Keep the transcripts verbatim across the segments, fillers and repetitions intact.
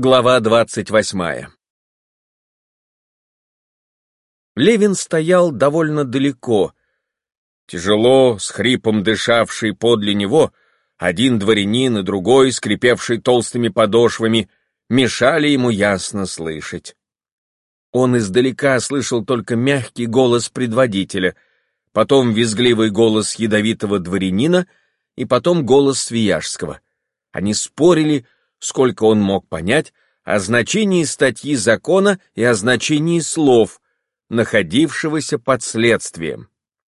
Глава двадцать восьмая. Левин стоял довольно далеко. Тяжело, с хрипом дышавший подле него, один дворянин и другой, скрипевший толстыми подошвами, мешали ему ясно слышать. Он издалека слышал только мягкий голос предводителя, потом визгливый голос ядовитого дворянина и потом голос Свияжского. Они спорили, сколько он мог понять, о значении статьи закона и о значении слов, находившегося под следствием.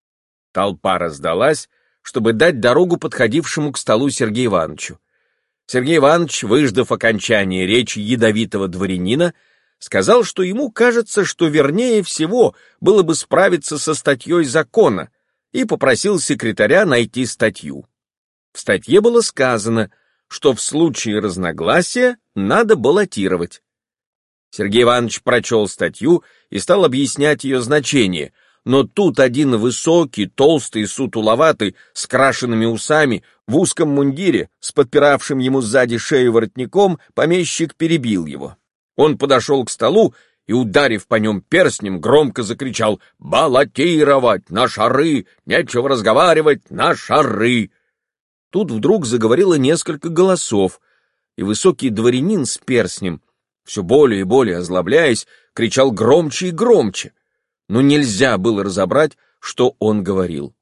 Толпа раздалась, чтобы дать дорогу подходившему к столу Сергею Ивановичу. Сергей Иванович, выждав окончания речи ядовитого дворянина, сказал, что ему кажется, что вернее всего было бы справиться со статьей закона, и попросил секретаря найти статью. В статье было сказано, что в случае разногласия надо баллотировать. Сергей Иванович прочел статью и стал объяснять ее значение, но тут один высокий, толстый, сутуловатый, с крашенными усами, в узком мундире, с подпиравшим ему сзади шею воротником, помещик перебил его. Он подошел к столу и, ударив по нем перстнем, громко закричал: «Баллотировать! На шары! Нечего разговаривать! На шары!» Тут вдруг заговорило несколько голосов, и высокий дворянин с перстнем, все более и более озлобляясь, кричал громче и громче, но нельзя было разобрать, что он говорил.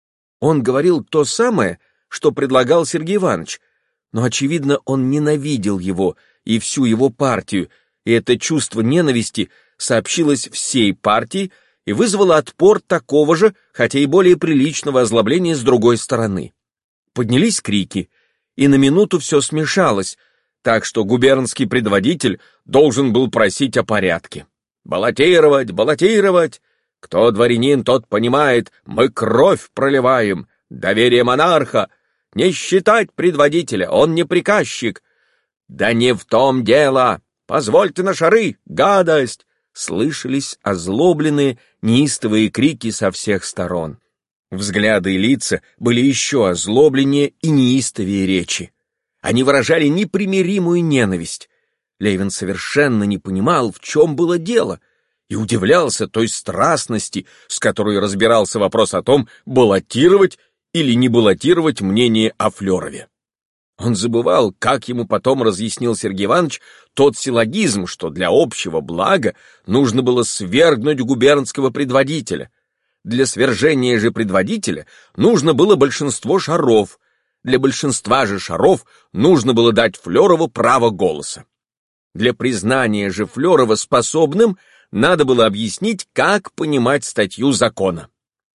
Он говорил то самое, что предлагал Сергей Иванович, но, очевидно, он ненавидел его и всю его партию, и это чувство ненависти сообщилось всей партии и вызвало отпор такого же, хотя и более приличного озлобления с другой стороны. Поднялись крики, и на минуту все смешалось, так что губернский предводитель должен был просить о порядке. «Баллотировать, баллотировать! Кто дворянин, тот понимает, мы кровь проливаем, доверие монарха, не считать предводителя, он не приказчик. Да не в том дело, позвольте на шары, гадость!» Слышались озлобленные, неистовые крики со всех сторон. Взгляды и лица были еще озлобленнее и неистовее речи. Они выражали непримиримую ненависть. Левин совершенно не понимал, в чем было дело, и удивлялся той страстности, с которой разбирался вопрос о том, баллотировать или не баллотировать мнение о Флерове. Он забывал, как ему потом разъяснил Сергей Иванович тот силлогизм, что для общего блага нужно было свергнуть губернского предводителя. Для свержения же предводителя нужно было большинство шаров, для большинства же шаров нужно было дать Флерову право голоса. Для признания же Флерова способным надо было объяснить, как понимать статью закона.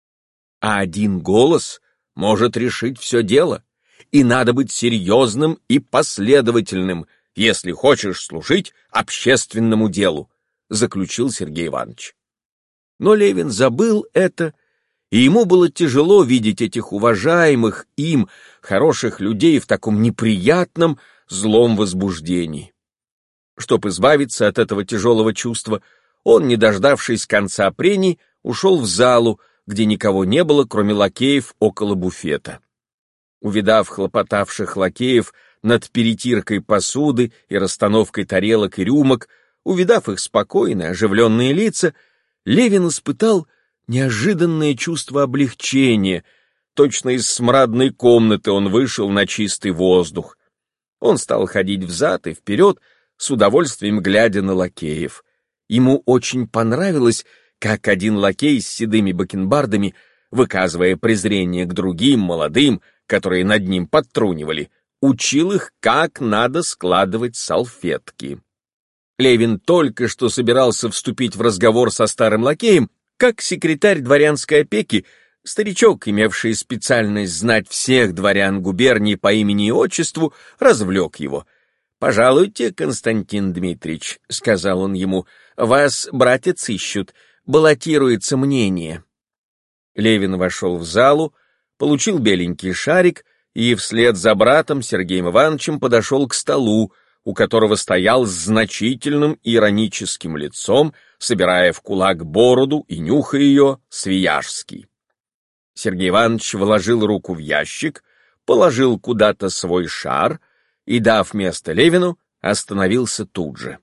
А один голос может решить все дело, и надо быть серьезным и последовательным, если хочешь служить общественному делу, заключил Сергей Иванович. Но Левин забыл это, и ему было тяжело видеть этих уважаемых им, хороших людей в таком неприятном, злом возбуждении. Чтоб избавиться от этого тяжелого чувства, он, не дождавшись конца прений, ушел в залу, где никого не было, кроме лакеев около буфета. Увидав хлопотавших лакеев над перетиркой посуды и расстановкой тарелок и рюмок, увидав их спокойные, оживленные лица, Левин испытал неожиданное чувство облегчения. Точно из смрадной комнаты он вышел на чистый воздух. Он стал ходить взад и вперед, с удовольствием глядя на лакеев. Ему очень понравилось, как один лакей с седыми бакенбардами, выказывая презрение к другим молодым, которые над ним подтрунивали, учил их, как надо складывать салфетки. Левин только что собирался вступить в разговор со старым лакеем, как секретарь дворянской опеки, старичок, имевший специальность знать всех дворян губернии по имени и отчеству, развлек его. «Пожалуйте, Константин Дмитриевич», — сказал он ему, — «вас, братец, ищут, баллотируется мнение». Левин вошел в залу, получил беленький шарик и вслед за братом Сергеем Ивановичем подошел к столу, у которого стоял с значительным ироническим лицом, собирая в кулак бороду и нюхая ее, Свияжский. Сергей Иванович вложил руку в ящик, положил куда-то свой шар и, дав место Левину, остановился тут же.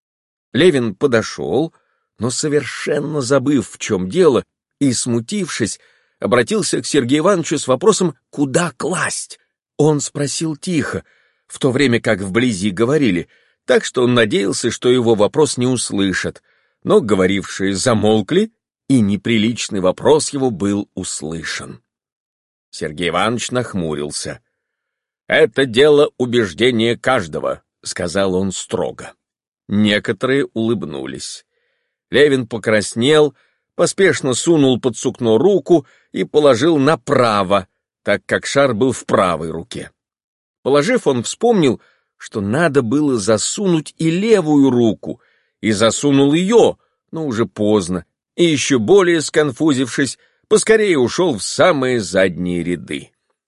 Левин подошел, но совершенно забыв, в чем дело, и, смутившись, обратился к Сергею Ивановичу с вопросом, куда класть. Он спросил тихо, в то время как вблизи говорили, так что он надеялся, что его вопрос не услышат, но говорившие замолкли, и неприличный вопрос его был услышан. Сергей Иванович нахмурился. «Это дело убеждения каждого», — сказал он строго. Некоторые улыбнулись. Левин покраснел, поспешно сунул под сукно руку и положил направо, так как шар был в правой руке. Положив, он вспомнил, что надо было засунуть и левую руку, и засунул ее, но уже поздно, и еще более сконфузившись, поскорее ушел в самые задние ряды.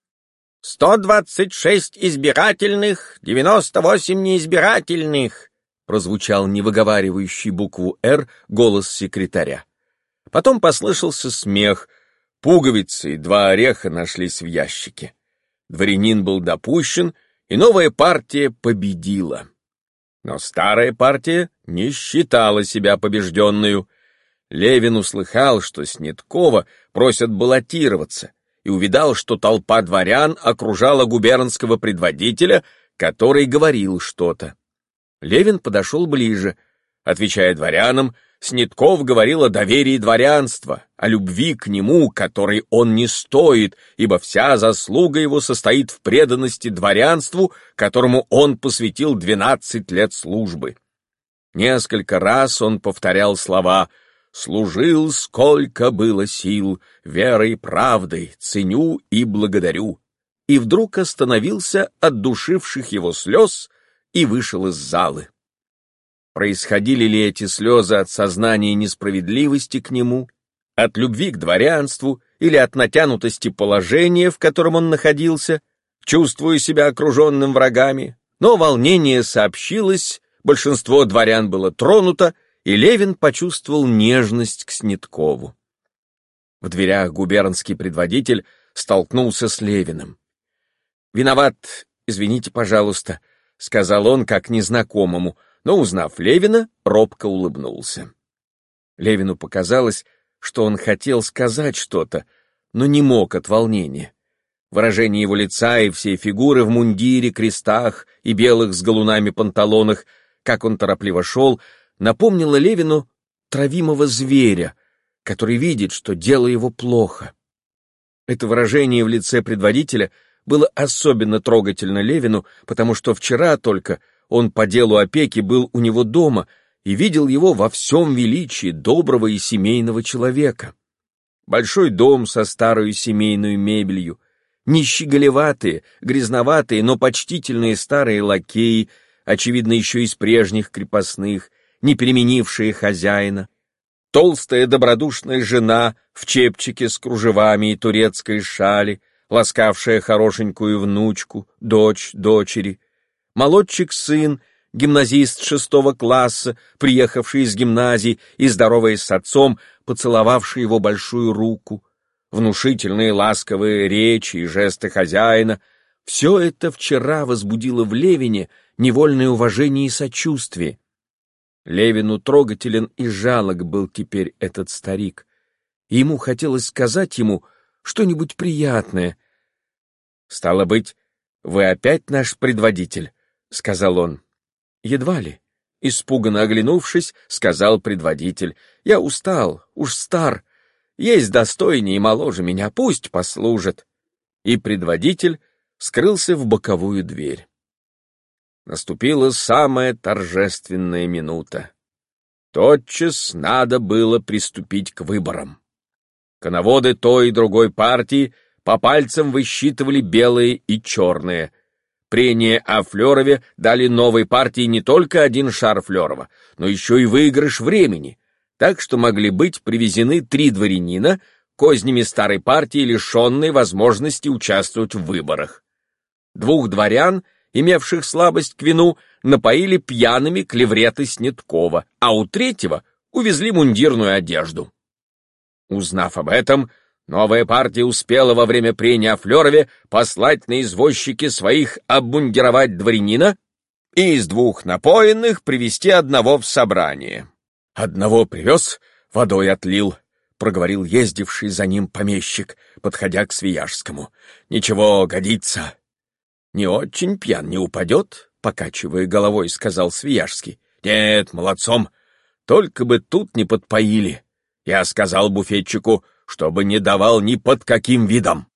«Сто двадцать шесть избирательных, девяносто восемь неизбирательных», прозвучал невыговаривающий букву «Р» голос секретаря. Потом послышался смех, пуговицы и два ореха нашлись в ящике. Дворянин был допущен, и новая партия победила. Но старая партия не считала себя побежденную. Левин услыхал, что Снеткова просят баллотироваться, и увидал, что толпа дворян окружала губернского предводителя, который говорил что-то. Левин подошел ближе. Отвечая дворянам, Снетков говорил о доверии дворянства, о любви к нему, которой он не стоит, ибо вся заслуга его состоит в преданности дворянству, которому он посвятил двенадцать лет службы. Несколько раз он повторял слова «служил, сколько было сил, верой и правдой, ценю и благодарю», и вдруг остановился от душивших его слез и вышел из залы. Происходили ли эти слезы от сознания несправедливости к нему, от любви к дворянству или от натянутости положения, в котором он находился, чувствуя себя окруженным врагами? Но волнение сообщилось, большинство дворян было тронуто, и Левин почувствовал нежность к Снеткову. В дверях губернский предводитель столкнулся с Левиным. «Виноват, извините, пожалуйста», — сказал он как незнакомому, но, узнав Левина, робко улыбнулся. Левину показалось, что он хотел сказать что-то, но не мог от волнения. Выражение его лица и всей фигуры в мундире, крестах и белых с галунами панталонах, как он торопливо шел, напомнило Левину травимого зверя, который видит, что дело его плохо. Это выражение в лице предводителя было особенно трогательно Левину, потому что вчера только он по делу опеки был у него дома и видел его во всем величии доброго и семейного человека. Большой дом со старой семейной мебелью, нищеголеватые, грязноватые, но почтительные старые лакеи, очевидно, еще из прежних крепостных, не переменившие хозяина, толстая добродушная жена в чепчике с кружевами и турецкой шали, ласкавшая хорошенькую внучку, дочь дочери, молодчик-сын, гимназист шестого класса, приехавший из гимназии и, здороваясь с отцом, поцеловавший его большую руку, внушительные ласковые речи и жесты хозяина — все это вчера возбудило в Левине невольное уважение и сочувствие. Левину трогателен и жалок был теперь этот старик, и ему хотелось сказать ему что-нибудь приятное. «Стало быть, вы опять наш предводитель?» — сказал он. «Едва ли», — испуганно оглянувшись, сказал предводитель. «Я устал, уж стар. Есть достойнее и моложе меня, пусть послужат». И предводитель скрылся в боковую дверь. Наступила самая торжественная минута. Тотчас надо было приступить к выборам. Коноводы той и другой партии по пальцам высчитывали белые и черные. Прения о Флёрове дали новой партии не только один шар Флёрова, но еще и выигрыш времени, так что могли быть привезены три дворянина, кознями старой партии лишенные возможности участвовать в выборах. Двух дворян, имевших слабость к вину, напоили пьяными клевреты Снеткова, а у третьего увезли мундирную одежду. Узнав об этом, новая партия успела во время прения о Флёрове послать на извозчике своих обмундировать дворянина и из двух напоенных привести одного в собрание. Одного привез, водой отлил, — проговорил ездивший за ним помещик, подходя к Свияжскому. Ничего, годится. Не очень пьян не упадет, — покачивая головой, сказал Свияжский. Нет, молодцом, только бы тут не подпоили. Я сказал буфетчику, чтобы не давал ни под каким видом.